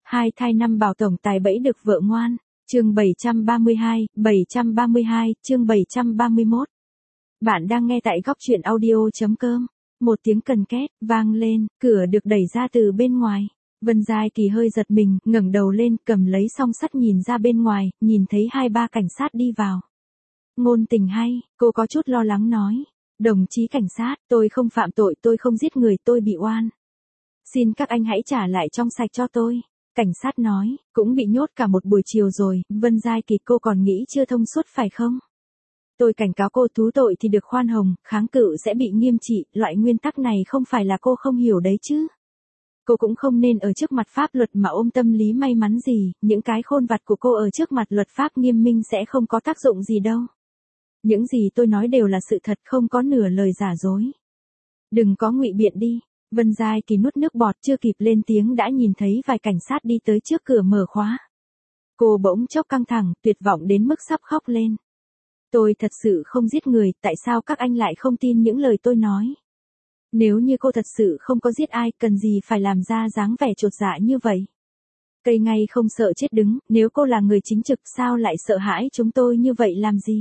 Hai thai năm bảo tổng tài bẫy được vợ ngoan. Chương 732, chương 731. Bạn đang nghe tại góc truyện audio.com. Một tiếng cần két vang lên, cửa được đẩy ra từ bên ngoài. Vân Giai Kỳ hơi giật mình, ngẩng đầu lên, cầm lấy song sắt nhìn ra bên ngoài, nhìn thấy 2-3 cảnh sát đi vào. Ngôn Tình hay, cô có chút lo lắng nói. Đồng chí cảnh sát, tôi không phạm tội, tôi không giết người, tôi bị oan. Xin các anh hãy trả lại trong sạch cho tôi. Cảnh sát nói, cũng bị nhốt cả một buổi chiều rồi, Vân Giai Kỳ cô còn nghĩ chưa thông suốt phải không? Tôi cảnh cáo cô thú tội thì được khoan hồng, kháng cự sẽ bị nghiêm trị, loại nguyên tắc này không phải là cô không hiểu đấy chứ. Cô cũng không nên ở trước mặt pháp luật mà ôm tâm lý may mắn gì, những cái khôn vặt của cô ở trước mặt luật pháp nghiêm minh sẽ không có tác dụng gì đâu. Những gì tôi nói đều là sự thật, không có nửa lời giả dối. Đừng có ngụy biện đi. Vân Giai Kỳ nuốt nước bọt, chưa kịp lên tiếng đã nhìn thấy vài cảnh sát đi tới trước cửa mở khóa. Cô bỗng chốc căng thẳng, tuyệt vọng đến mức sắp khóc lên. Tôi thật sự không giết người, tại sao các anh lại không tin những lời tôi nói? Nếu như cô thật sự không có giết ai, cần gì phải làm ra dáng vẻ chột dạ như vậy? Cây ngay không sợ chết đứng, nếu cô là người chính trực sao lại sợ hãi chúng tôi như vậy làm gì?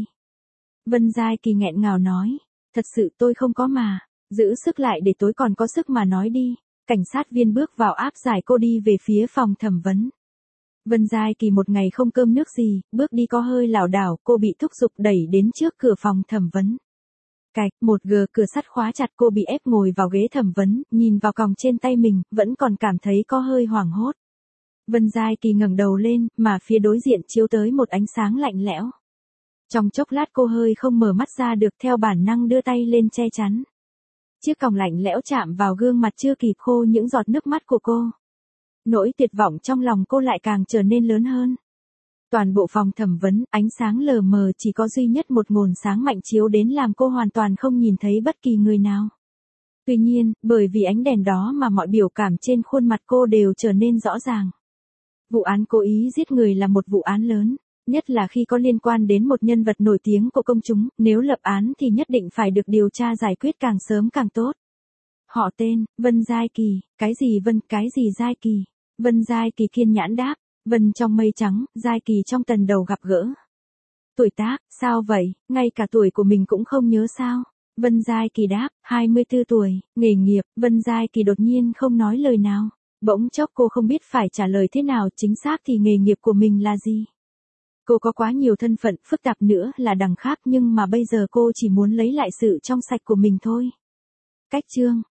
Vân Giai Kỳ nghẹn ngào nói, thật sự tôi không có mà. Giữ sức lại để tối còn có sức mà nói đi. Cảnh sát viên bước vào áp giải cô đi về phía phòng thẩm vấn. Vân Giai Kỳ một ngày không cơm nước gì, bước đi có hơi lảo đảo, cô bị thúc giục đẩy đến trước cửa phòng thẩm vấn. Cạch, một gờ cửa sắt khóa chặt, cô bị ép ngồi vào ghế thẩm vấn, nhìn vào còng trên tay mình, vẫn còn cảm thấy có hơi hoảng hốt. Vân Giai Kỳ ngẩng đầu lên, mà phía đối diện chiếu tới một ánh sáng lạnh lẽo. Trong chốc lát cô hơi không mở mắt ra được, theo bản năng đưa tay lên che chắn. Chiếc còng lạnh lẽo chạm vào gương mặt chưa kịp khô những giọt nước mắt của cô. Nỗi tuyệt vọng trong lòng cô lại càng trở nên lớn hơn. Toàn bộ phòng thẩm vấn, ánh sáng lờ mờ, chỉ có duy nhất một nguồn sáng mạnh chiếu đến làm cô hoàn toàn không nhìn thấy bất kỳ người nào. Tuy nhiên, bởi vì ánh đèn đó mà mọi biểu cảm trên khuôn mặt cô đều trở nên rõ ràng. Vụ án cố ý giết người là một vụ án lớn. Nhất là khi có liên quan đến một nhân vật nổi tiếng của công chúng, nếu lập án thì nhất định phải được điều tra giải quyết càng sớm càng tốt. Họ tên, Vân Giai Kỳ, cái gì Vân, cái gì Giai Kỳ? Vân Giai Kỳ kiên nhãn đáp, Vân trong mây trắng, Giai Kỳ trong tần đầu gặp gỡ. Tuổi tác, sao vậy, ngay cả tuổi của mình cũng không nhớ sao? Vân Giai Kỳ đáp, 24 tuổi, nghề nghiệp, Vân Giai Kỳ đột nhiên không nói lời nào. Bỗng chốc cô không biết phải trả lời thế nào, chính xác thì nghề nghiệp của mình là gì? Cô có quá nhiều thân phận, phức tạp nữa là đằng khác, nhưng mà bây giờ cô chỉ muốn lấy lại sự trong sạch của mình thôi. Cách chương